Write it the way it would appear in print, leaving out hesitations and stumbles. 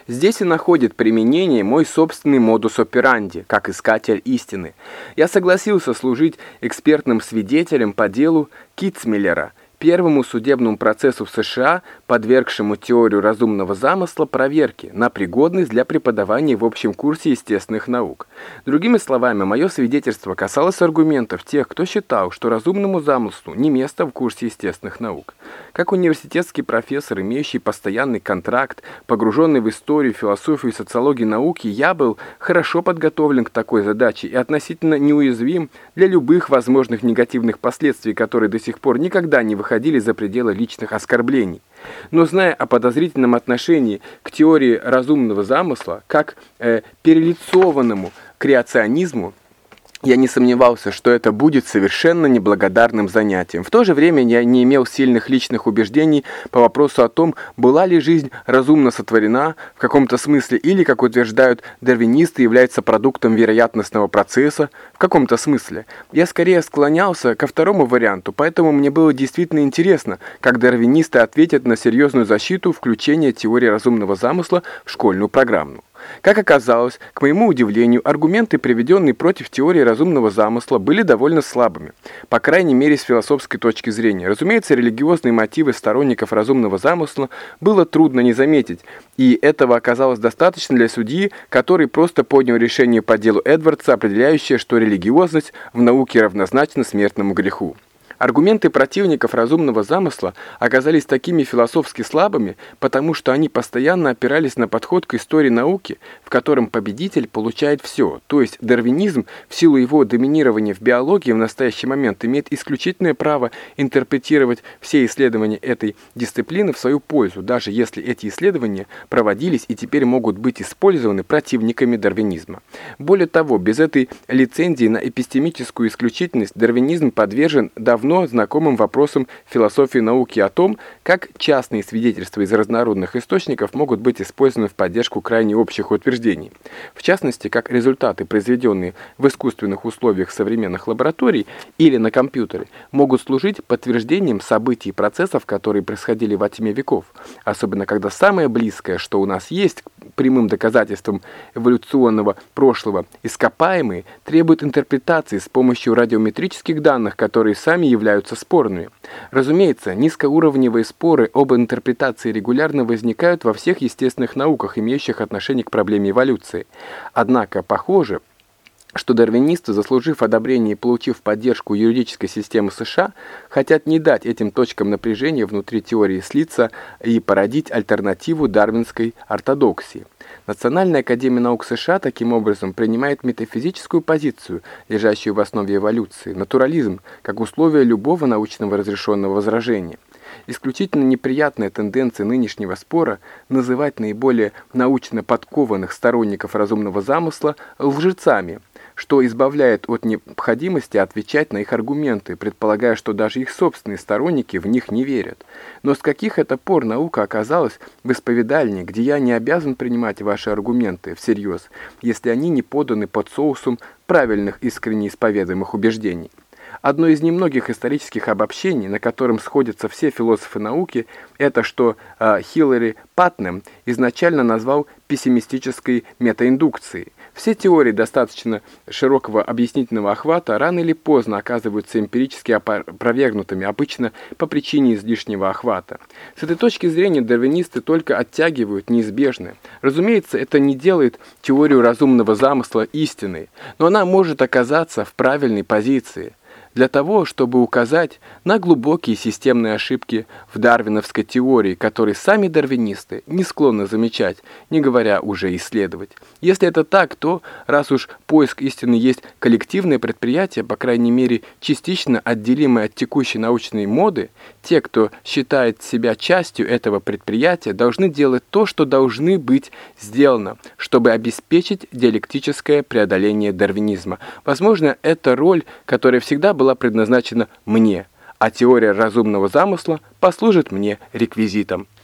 Здесь и находит применение мой собственный модус операнди, как искатель истины. Я согласился служить экспертным свидетелем по делу Китцмиллера, первому судебному процессу в США, подвергшему теорию разумного замысла проверке на пригодность для преподавания в общем курсе естественных наук. Другими словами, мое свидетельство касалось аргументов тех, кто считал, что разумному замыслу не место в курсе естественных наук. Как университетский профессор, имеющий постоянный контракт, погруженный в историю, философию и социологию науки, я был хорошо подготовлен к такой задаче и относительно неуязвим для любых возможных негативных последствий, которые до сих пор никогда не выходили за пределы личных оскорблений. Но зная о подозрительном отношении к теории разумного замысла, как перелицованному креационизму, я не сомневался, что это будет совершенно неблагодарным занятием. В то же время я не имел сильных личных убеждений по вопросу о том, была ли жизнь разумно сотворена в каком-то смысле или, как утверждают дарвинисты, является продуктом вероятностного процесса в каком-то смысле. Я скорее склонялся ко второму варианту, поэтому мне было действительно интересно, как дарвинисты ответят на серьезную защиту включения теории разумного замысла в школьную программу. Как оказалось, к моему удивлению, аргументы, приведенные против теории разумного замысла, были довольно слабыми, по крайней мере с философской точки зрения. Разумеется, религиозные мотивы сторонников разумного замысла было трудно не заметить, и этого оказалось достаточно для судьи, который просто поднял решение по делу Эдвардса, определяющее, что религиозность в науке равнозначна смертному греху. Аргументы противников разумного замысла оказались такими философски слабыми, потому что они постоянно опирались на подход к истории науки, в котором победитель получает все, то есть дарвинизм в силу его доминирования в биологии в настоящий момент имеет исключительное право интерпретировать все исследования этой дисциплины в свою пользу, даже если эти исследования проводились и теперь могут быть использованы противниками дарвинизма. Более того, без этой лицензии на эпистемическую исключительность дарвинизм подвержен давно знакомым вопросам философии науки о том, как частные свидетельства из разнородных источников могут быть использованы в поддержку крайне общих утверждений. В частности, как результаты, произведенные в искусственных условиях современных лабораторий или на компьютере, могут служить подтверждением событий и процессов, которые происходили во тьме веков, особенно когда самое близкое, что у нас есть к прямым доказательствам эволюционного прошлого, ископаемые, требуют интерпретации с помощью радиометрических данных, которые сами являются спорными. Разумеется, низкоуровневые споры об интерпретации регулярно возникают во всех естественных науках, имеющих отношение к проблеме эволюции. Однако, похоже, что дарвинисты, заслужив одобрение и получив поддержку юридической системы США, хотят не дать этим точкам напряжения внутри теории слиться и породить альтернативу дарвинской ортодоксии. Национальная академия наук США таким образом принимает метафизическую позицию, лежащую в основе эволюции, натурализм, как условие любого научного разрешенного возражения. Исключительно неприятная тенденция нынешнего спора называть наиболее научно подкованных сторонников разумного замысла лжецами, что избавляет от необходимости отвечать на их аргументы, предполагая, что даже их собственные сторонники в них не верят. Но с каких это пор наука оказалась в исповедальне, где я не обязан принимать ваши аргументы всерьез, если они не поданы под соусом правильных искренне исповедуемых убеждений? Одно из немногих исторических обобщений, на котором сходятся все философы науки, это что Хиллари Паттнем изначально назвал пессимистической метаиндукцией. Все теории достаточно широкого объяснительного охвата рано или поздно оказываются эмпирически опровергнутыми, обычно по причине излишнего охвата. С этой точки зрения дарвинисты только оттягивают неизбежное. Разумеется, это не делает теорию разумного замысла истинной, но она может оказаться в правильной позиции для того, чтобы указать на глубокие системные ошибки в дарвиновской теории, которые сами дарвинисты не склонны замечать, не говоря уже исследовать. Если это так, то, раз уж поиск истины есть коллективное предприятие, по крайней мере, частично отделимое от текущей научной моды, те, кто считает себя частью этого предприятия, должны делать то, что должны быть сделано, чтобы обеспечить диалектическое преодоление дарвинизма. Возможно, это роль, которая всегда была предназначена мне, а теория разумного замысла послужит мне реквизитом.